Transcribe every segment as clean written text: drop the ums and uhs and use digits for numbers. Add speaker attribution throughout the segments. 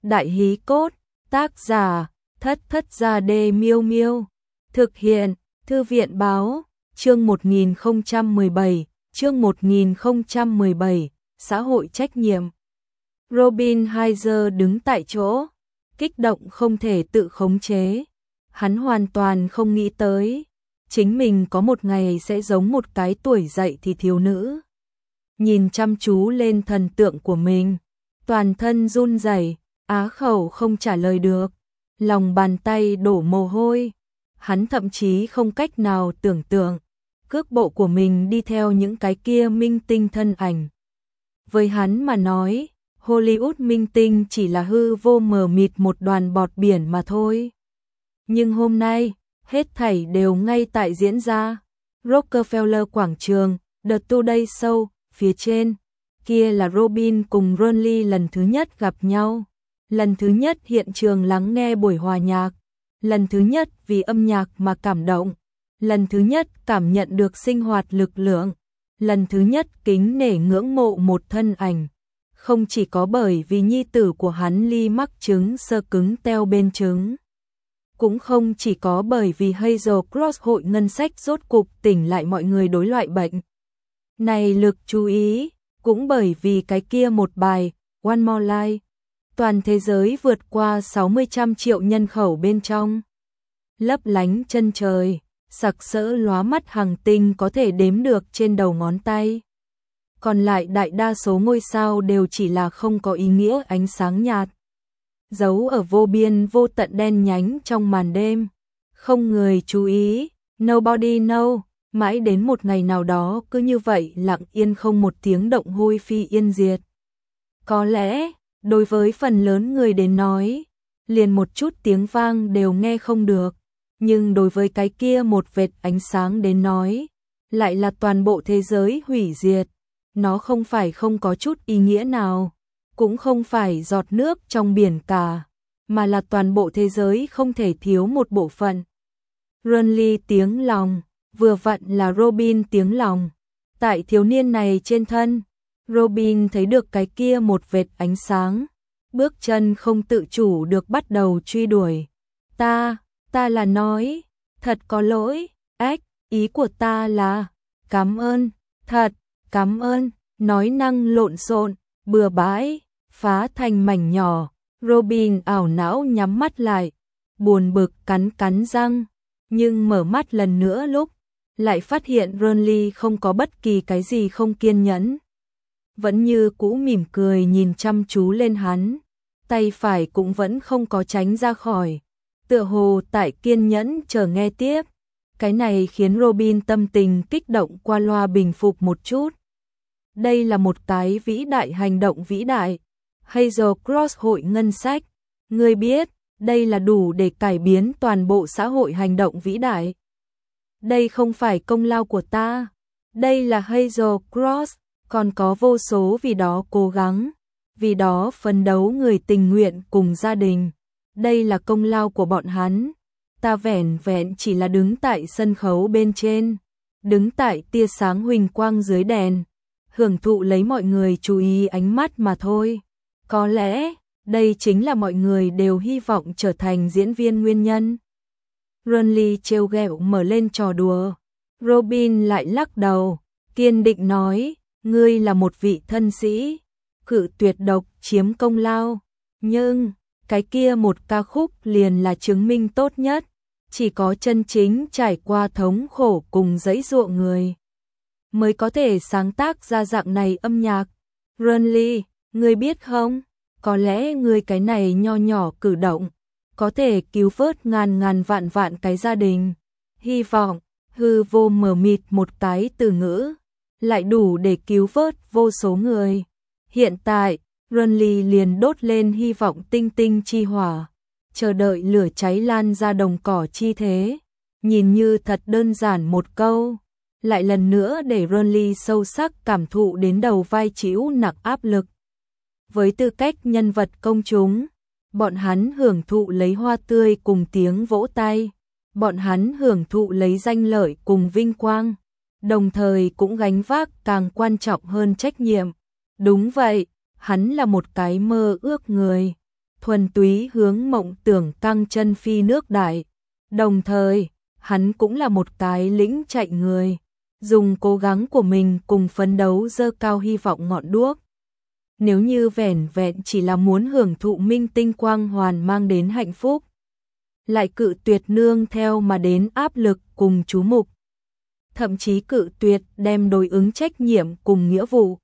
Speaker 1: Đại hí cốt, tác giả, Thất Thất Gia Đê Miêu Miêu. Thực hiện, Thư viện báo, chương 1017, xã hội trách nhiệm. Robin Heiser đứng tại chỗ, kích động không thể tự khống chế. Hắn hoàn toàn không nghĩ tới, chính mình có một ngày sẽ giống một cái tuổi dậy thì thiếu nữ. Nhìn chăm chú lên thần tượng của mình, toàn thân run rẩy, á khẩu không trả lời được, lòng bàn tay đổ mồ hôi. Hắn thậm chí không cách nào tưởng tượng cước bộ của mình đi theo những cái kia minh tinh thân ảnh. Với hắn mà nói, Hollywood minh tinh chỉ là hư vô mờ mịt một đoàn bọt biển mà thôi. Nhưng hôm nay, hết thảy đều ngay tại diễn ra. Rockefeller quảng trường, The Today Show, phía trên, kia là Robin cùng Ronnie lần thứ nhất gặp nhau. Lần thứ nhất hiện trường lắng nghe buổi hòa nhạc. Lần thứ nhất vì âm nhạc mà cảm động. Lần thứ nhất cảm nhận được sinh hoạt lực lượng. Lần thứ nhất kính nể ngưỡng mộ một thân ảnh. Không chỉ có bởi vì nhi tử của hắn Lee mắc chứng xơ cứng teo bên trứng. Cũng không chỉ có bởi vì Hazel Cross hội ngân sách rốt cục tỉnh lại mọi người đối loại bệnh này lực chú ý, cũng bởi vì cái kia một bài, One More Life. Toàn thế giới vượt qua 60 triệu nhân khẩu bên trong. Lấp lánh chân trời, sặc sỡ lóa mắt hàng tinh có thể đếm được trên đầu ngón tay. Còn lại đại đa số ngôi sao đều chỉ là không có ý nghĩa ánh sáng nhạt. Giấu ở vô biên vô tận đen nhánh trong màn đêm. Không người chú ý, nobody know. Mãi đến một ngày nào đó cứ như vậy lặng yên không một tiếng động hôi phi yên diệt. Có lẽ, đối với phần lớn người đến nói, liền một chút tiếng vang đều nghe không được. Nhưng đối với cái kia một vệt ánh sáng đến nói, lại là toàn bộ thế giới hủy diệt. Nó không phải không có chút ý nghĩa nào, cũng không phải giọt nước trong biển cả, mà là toàn bộ thế giới không thể thiếu một bộ phận. Ronnie tiếng lòng, vừa vặn là Robin tiếng lòng. Tại thiếu niên này trên thân, Robin thấy được cái kia một vệt ánh sáng, bước chân không tự chủ được bắt đầu truy đuổi. Ta là nói, thật có lỗi, ý của ta là, cảm ơn, thật, cảm ơn, nói năng lộn xộn, bừa bãi, phá thành mảnh nhỏ. Robin ảo não nhắm mắt lại, buồn bực cắn răng, nhưng mở mắt lần nữa lúc, lại phát hiện Ronnie không có bất kỳ cái gì không kiên nhẫn. Vẫn như cũ mỉm cười nhìn chăm chú lên hắn, tay phải cũng vẫn không có tránh ra khỏi, tựa hồ tại kiên nhẫn chờ nghe tiếp. Cái này khiến Robin tâm tình kích động qua loa bình phục một chút. Đây là một cái vĩ đại hành động vĩ đại. Hazel Cross hội ngân sách, ngươi biết, đây là đủ để cải biến toàn bộ xã hội hành động vĩ đại. Đây không phải công lao của ta, đây là Hazel Cross, còn có vô số vì đó cố gắng, vì đó phấn đấu người tình nguyện cùng gia đình. Đây là công lao của bọn hắn. Ta vẻn vẹn chỉ là đứng tại sân khấu bên trên, đứng tại tia sáng huỳnh quang dưới đèn, hưởng thụ lấy mọi người chú ý ánh mắt mà thôi. Có lẽ, đây chính là mọi người đều hy vọng trở thành diễn viên nguyên nhân. Ronnie trêu ghẹo mở lên trò đùa. Robin lại lắc đầu, kiên định nói, ngươi là một vị thân sĩ, cự tuyệt độc chiếm công lao. Nhưng, cái kia một ca khúc liền là chứng minh tốt nhất. Chỉ có chân chính trải qua thống khổ cùng dãy dụa người mới có thể sáng tác ra dạng này âm nhạc. Ronnie, ngươi biết không, có lẽ ngươi cái này nho nhỏ cử động có thể cứu vớt ngàn vạn cái gia đình. Hy vọng, hư vô mờ mịt một cái từ ngữ, lại đủ để cứu vớt vô số người. Hiện tại, Ronnie liền đốt lên hy vọng tinh tinh chi hỏa, chờ đợi lửa cháy lan ra đồng cỏ chi thế. Nhìn như thật đơn giản một câu, lại lần nữa để Ronnie sâu sắc cảm thụ đến đầu vai chịu nặng áp lực. Với tư cách nhân vật công chúng, bọn hắn hưởng thụ lấy hoa tươi cùng tiếng vỗ tay, bọn hắn hưởng thụ lấy danh lợi cùng vinh quang, đồng thời cũng gánh vác càng quan trọng hơn trách nhiệm. Đúng vậy, hắn là một cái mơ ước người. thuần túy hướng mộng tưởng căng chân phi nước đại. Đồng thời, hắn cũng là một cái lĩnh chạy người, dùng cố gắng của mình cùng phấn đấu dơ cao hy vọng ngọn đuốc. Nếu như vẻn vẹn chỉ là muốn hưởng thụ minh tinh quang hoàn mang đến hạnh phúc, lại cự tuyệt nương theo mà đến áp lực cùng chú mục, thậm chí cự tuyệt đem đối ứng trách nhiệm cùng nghĩa vụ.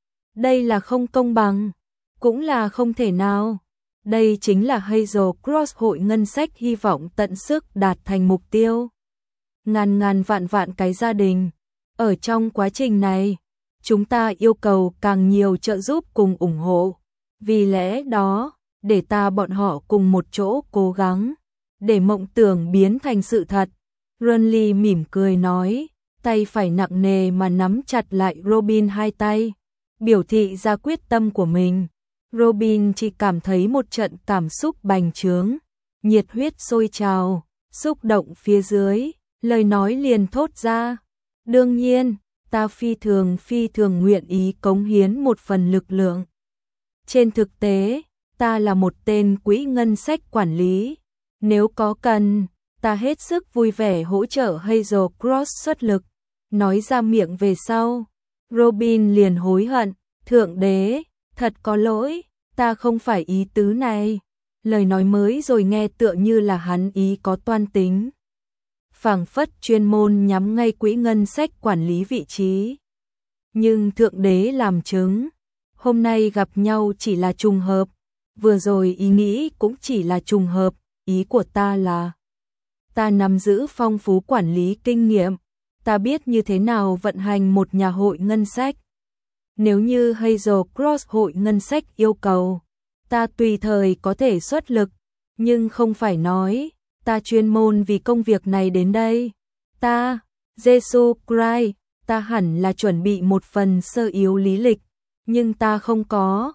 Speaker 1: Đây là không công bằng, cũng là không thể nào. Đây chính là Hazel Cross hội ngân sách hy vọng tận sức đạt thành mục tiêu. Ngàn ngàn vạn vạn cái gia đình. Ở trong quá trình này, chúng ta yêu cầu càng nhiều trợ giúp cùng ủng hộ. Vì lẽ đó, để ta bọn họ cùng một chỗ cố gắng, để mộng tưởng biến thành sự thật. Renly mỉm cười nói, tay phải nặng nề mà nắm chặt lại Robin hai tay, biểu thị ra quyết tâm của mình. Robin chỉ cảm thấy một trận cảm xúc bành trướng, nhiệt huyết sôi trào, xúc động phía dưới, lời nói liền thốt ra. Đương nhiên, ta phi thường nguyện ý cống hiến một phần lực lượng. Trên thực tế, ta là một tên quỹ ngân sách quản lý. Nếu có cần, ta hết sức vui vẻ hỗ trợ Hazel Cross xuất lực. Nói ra miệng về sau, Robin liền hối hận, thượng đế, thật có lỗi, ta không phải ý tứ này. Lời nói mới rồi nghe tựa như là hắn ý có toan tính. Phảng phất chuyên môn nhắm ngay quỹ ngân sách quản lý vị trí. Nhưng thượng đế làm chứng, hôm nay gặp nhau chỉ là trùng hợp, vừa rồi ý nghĩ cũng chỉ là trùng hợp, ý của ta là ta nắm giữ phong phú quản lý kinh nghiệm, ta biết như thế nào vận hành một nhà hội ngân sách. Nếu như Hazel Cross hội ngân sách yêu cầu, ta tùy thời có thể xuất lực, nhưng không phải nói ta chuyên môn vì công việc này đến đây. Ta, Jesus Christ, ta hẳn là chuẩn bị một phần sơ yếu lý lịch, nhưng ta không có.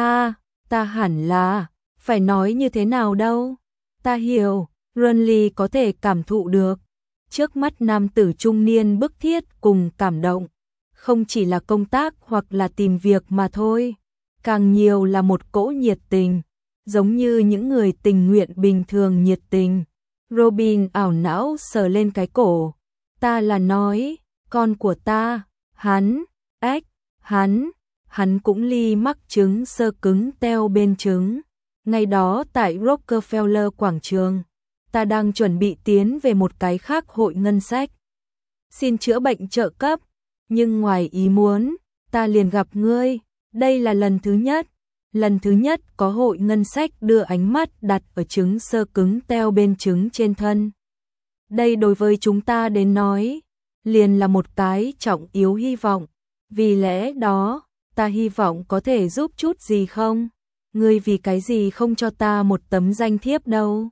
Speaker 1: Ta hẳn là, phải nói như thế nào đâu. Ta hiểu, Renly có thể cảm thụ được. Trước mắt nam tử trung niên bức thiết cùng cảm động, không chỉ là công tác hoặc là tìm việc mà thôi, càng nhiều là một cỗ nhiệt tình, giống như những người tình nguyện bình thường nhiệt tình. Robin ảo não sờ lên cái cổ. Ta là nói, con của ta, hắn cũng ly mắc chứng xơ cứng teo bên trứng. Ngày đó tại Rockefeller quảng trường, ta đang chuẩn bị tiến về một cái khác hội ngân sách, xin chữa bệnh trợ cấp, nhưng ngoài ý muốn, ta liền gặp ngươi. Đây là lần thứ nhất có hội ngân sách đưa ánh mắt đặt ở trứng xơ cứng teo bên trứng trên thân. Đây đối với chúng ta đến nói, liền là một cái trọng yếu hy vọng. Vì lẽ đó, ta hy vọng có thể giúp chút gì không? Ngươi vì cái gì không cho ta một tấm danh thiếp đâu?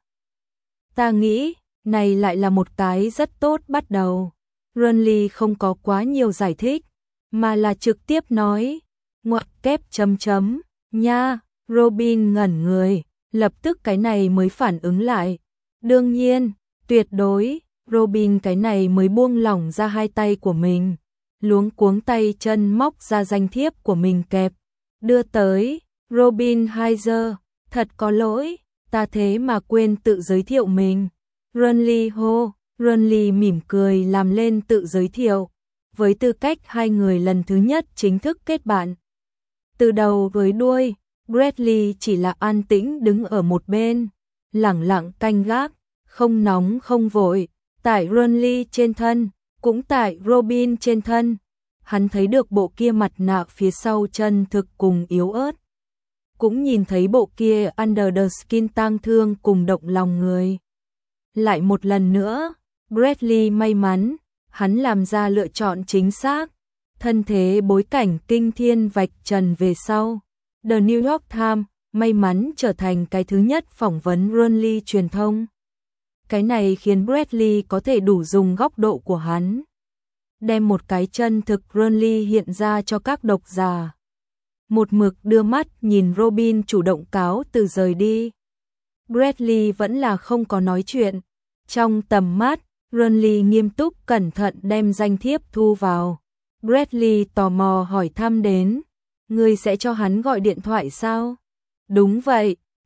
Speaker 1: Ta nghĩ, này lại là một cái rất tốt bắt đầu. Renly không có quá nhiều giải thích, mà là trực tiếp nói, ngoặc kép chấm chấm, nha. Robin ngẩn người, lập tức cái này mới phản ứng lại. Đương nhiên, tuyệt đối, Robin cái này mới buông lỏng ra hai tay của mình, luống cuống tay chân móc ra danh thiếp của mình kẹp, đưa tới. Robin Hazel, thật có lỗi, ta thế mà quên tự giới thiệu mình. Renly hô. Renly mỉm cười làm lên tự giới thiệu, với tư cách hai người lần thứ nhất chính thức kết bạn. Từ đầu với đuôi, Bradley chỉ là an tĩnh đứng ở một bên, lẳng lặng canh gác, không nóng không vội, tại Renly trên thân, cũng tại Robin trên thân. Hắn thấy được bộ kia mặt nạ phía sau chân thực cùng yếu ớt, cũng nhìn thấy bộ kia under the skin tang thương cùng động lòng người. Lại một lần nữa, Bradley may mắn, hắn làm ra lựa chọn chính xác. Thân thế bối cảnh kinh thiên vạch trần về sau, The New York Times may mắn trở thành cái thứ nhất phỏng vấn Renly truyền thông. Cái này khiến Bradley có thể đủ dùng góc độ của hắn, đem một cái chân thực Renly hiện ra cho các độc giả. Một mực đưa mắt nhìn Robin chủ động cáo từ rời đi. Bradley vẫn là không có nói chuyện. Trong tầm mắt, Renly nghiêm túc cẩn thận đem danh thiếp thu vào. Bradley tò mò hỏi thăm đến, ngươi sẽ cho hắn gọi điện thoại sao? Đúng vậy,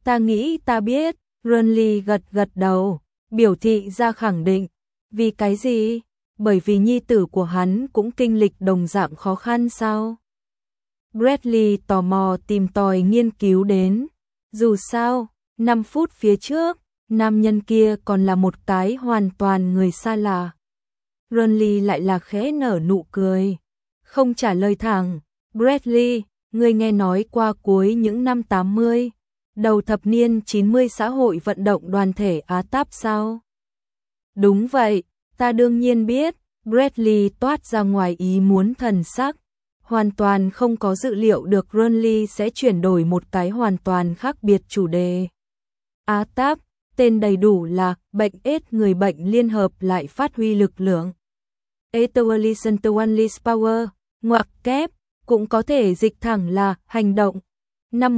Speaker 1: Ta nghĩ ta biết, Renly gật gật đầu, biểu thị ra khẳng định. Vì cái gì? Bởi vì nhi tử của hắn cũng kinh lịch đồng dạng khó khăn sao? Bradley tò mò tìm tòi nghiên cứu đến. Dù sao, 5 phút phía trước, nam nhân kia còn là một cái hoàn toàn người xa lạ. Renly lại là khẽ nở nụ cười. Không trả lời thẳng. Bradley, ngươi nghe nói qua cuối những năm 80, đầu thập niên 90 xã hội vận động đoàn thể Á Táp sao? Đúng vậy, ta đương nhiên biết. Bradley toát ra ngoài ý muốn thần sắc. Hoàn toàn không có dự liệu được Renly sẽ chuyển đổi một cái hoàn toàn khác biệt chủ đề. Á Táp, tên đầy đủ là bệnh AIDS người bệnh liên hợp lại phát huy lực lượng. Etoalism to Unleash Power, ngoặc kép, cũng có thể dịch thẳng là hành động. Năm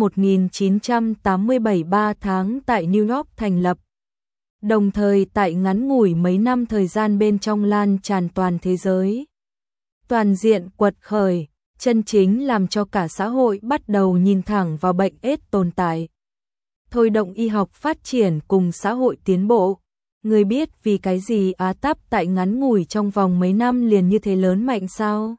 Speaker 1: 1987 3 tháng tại New York thành lập. Đồng thời tại ngắn ngủi mấy năm thời gian bên trong lan tràn toàn thế giới. Toàn diện quật khởi, chân chính làm cho cả xã hội bắt đầu nhìn thẳng vào bệnh AIDS tồn tại. Thôi động y học phát triển cùng xã hội tiến bộ. Người biết vì cái gì Á Táp tại ngắn ngủi trong vòng mấy năm liền như thế lớn mạnh sao?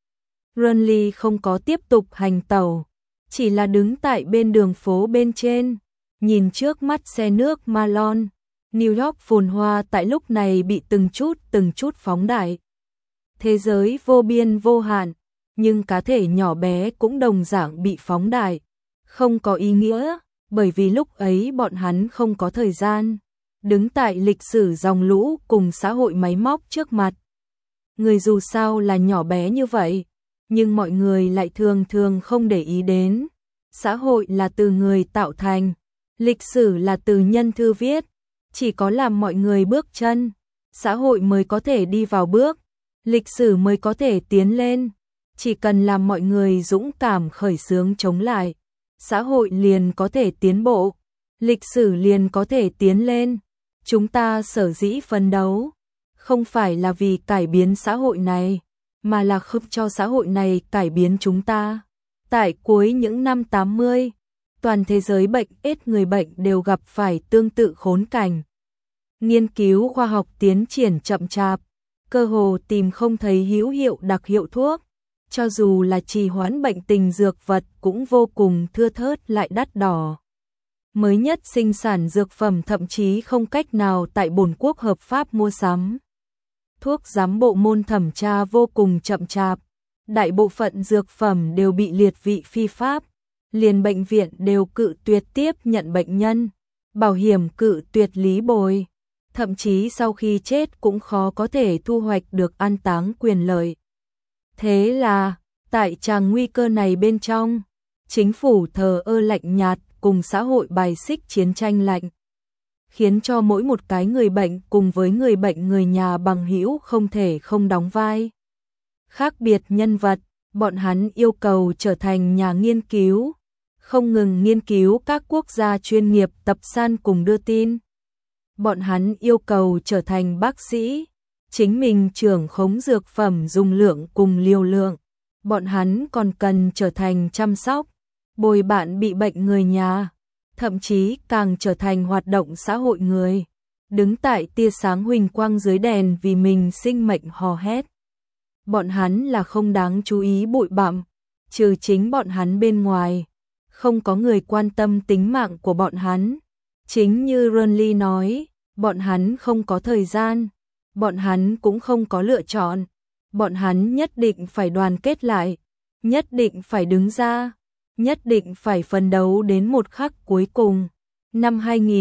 Speaker 1: Renly không có tiếp tục hành tẩu, chỉ là đứng tại bên đường phố bên trên, nhìn trước mắt xe nước Malone. New York phồn hoa tại lúc này bị từng chút phóng đại. Thế giới vô biên vô hạn, nhưng cá thể nhỏ bé cũng đồng dạng bị phóng đại. Không có ý nghĩa, bởi vì lúc ấy bọn hắn không có thời gian. Đứng tại lịch sử dòng lũ cùng xã hội máy móc trước mặt. Người dù sao là nhỏ bé như vậy, nhưng mọi người lại thường thường không để ý đến. Xã hội là từ người tạo thành, lịch sử là từ nhân thư viết. Chỉ có làm mọi người bước chân, xã hội mới có thể đi vào bước, lịch sử mới có thể tiến lên. Chỉ cần làm mọi người dũng cảm khởi xướng chống lại, xã hội liền có thể tiến bộ, lịch sử liền có thể tiến lên. Chúng ta sở dĩ phấn đấu, không phải là vì cải biến xã hội này, mà là giúp cho xã hội này cải biến chúng ta. Tại cuối những năm 80, toàn thế giới bệnh AIDS người bệnh đều gặp phải tương tự khốn cảnh. Nghiên cứu khoa học tiến triển chậm chạp, cơ hồ tìm không thấy hữu hiệu đặc hiệu thuốc, cho dù là trì hoãn bệnh tình dược vật cũng vô cùng thưa thớt lại đắt đỏ. Mới nhất sinh sản dược phẩm thậm chí không cách nào tại bổn quốc hợp pháp mua sắm. Thuốc giám bộ môn thẩm tra vô cùng chậm chạp, đại bộ phận dược phẩm đều bị liệt vị phi pháp, liền bệnh viện đều cự tuyệt tiếp nhận bệnh nhân, bảo hiểm cự tuyệt lý bồi, thậm chí sau khi chết cũng khó có thể thu hoạch được an táng quyền lợi. Thế là, tại tràng nguy cơ này bên trong, chính phủ thờ ơ lạnh nhạt cùng xã hội bài xích chiến tranh lạnh, khiến cho mỗi một cái người bệnh cùng với người bệnh người nhà bằng hữu không thể không đóng vai khác biệt nhân vật. Bọn hắn yêu cầu trở thành nhà nghiên cứu, không ngừng nghiên cứu các quốc gia chuyên nghiệp tập san cùng đưa tin. Bọn hắn yêu cầu trở thành bác sĩ, chính mình trưởng khống dược phẩm dùng lượng cùng liều lượng. Bọn hắn còn cần trở thành chăm sóc, bồi bạn bị bệnh người nhà, thậm chí càng trở thành hoạt động xã hội người, đứng tại tia sáng huỳnh quang dưới đèn vì mình sinh mệnh hò hét. Bọn hắn là không đáng chú ý bụi bặm, trừ chính bọn hắn bên ngoài, không có người quan tâm tính mạng của bọn hắn. Chính như Renly nói, bọn hắn không có thời gian, bọn hắn cũng không có lựa chọn, bọn hắn nhất định phải đoàn kết lại, nhất định phải đứng ra, nhất định phải phấn đấu đến một khắc cuối cùng. Năm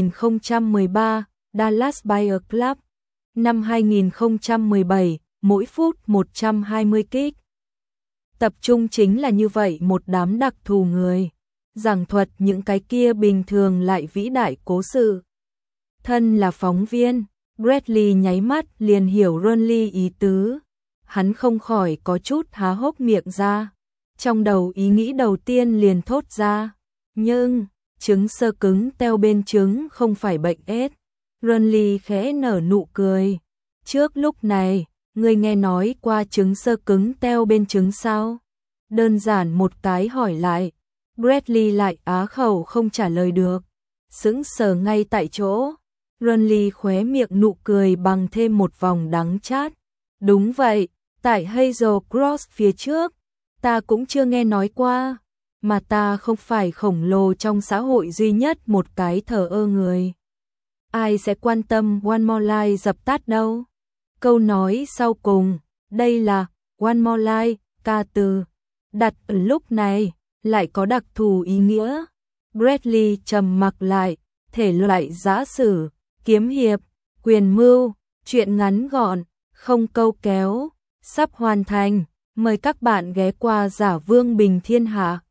Speaker 1: 2013, Dallas Buyer Club. Năm 2017, mỗi phút 120 kích. Tập trung chính là như vậy một đám đặc thù người, giảng thuật những cái kia bình thường lại vĩ đại cố sự. Thân là phóng viên, Bradley nháy mắt liền hiểu Renly ý tứ. Hắn không khỏi có chút há hốc miệng ra. Trong đầu ý nghĩ đầu tiên liền thốt ra. Nhưng, trứng sơ cứng teo bên trứng không phải bệnh AIDS. Renly khẽ nở nụ cười. Trước lúc này, người nghe nói qua trứng sơ cứng teo bên trứng sao? Đơn giản một cái hỏi lại. Bradley lại á khẩu không trả lời được. sững sờ ngay tại chỗ. Renly khóe miệng nụ cười bằng thêm một vòng đắng chát. Đúng vậy, tại Hazel Cross phía trước, ta cũng chưa nghe nói qua, mà ta không phải khổng lồ trong xã hội duy nhất một cái thờ ơ người. Ai sẽ quan tâm One More Life dập tắt đâu. Câu nói sau cùng, đây là One More Life, ca từ, đặt ở lúc này, lại có đặc thù ý nghĩa. Bradley trầm mặc lại, thể loại giã sử, kiếm hiệp, quyền mưu, truyện ngắn gọn, không câu kéo, sắp hoàn thành. Mời các bạn ghé qua Giả Vương Bình Thiên Hạ.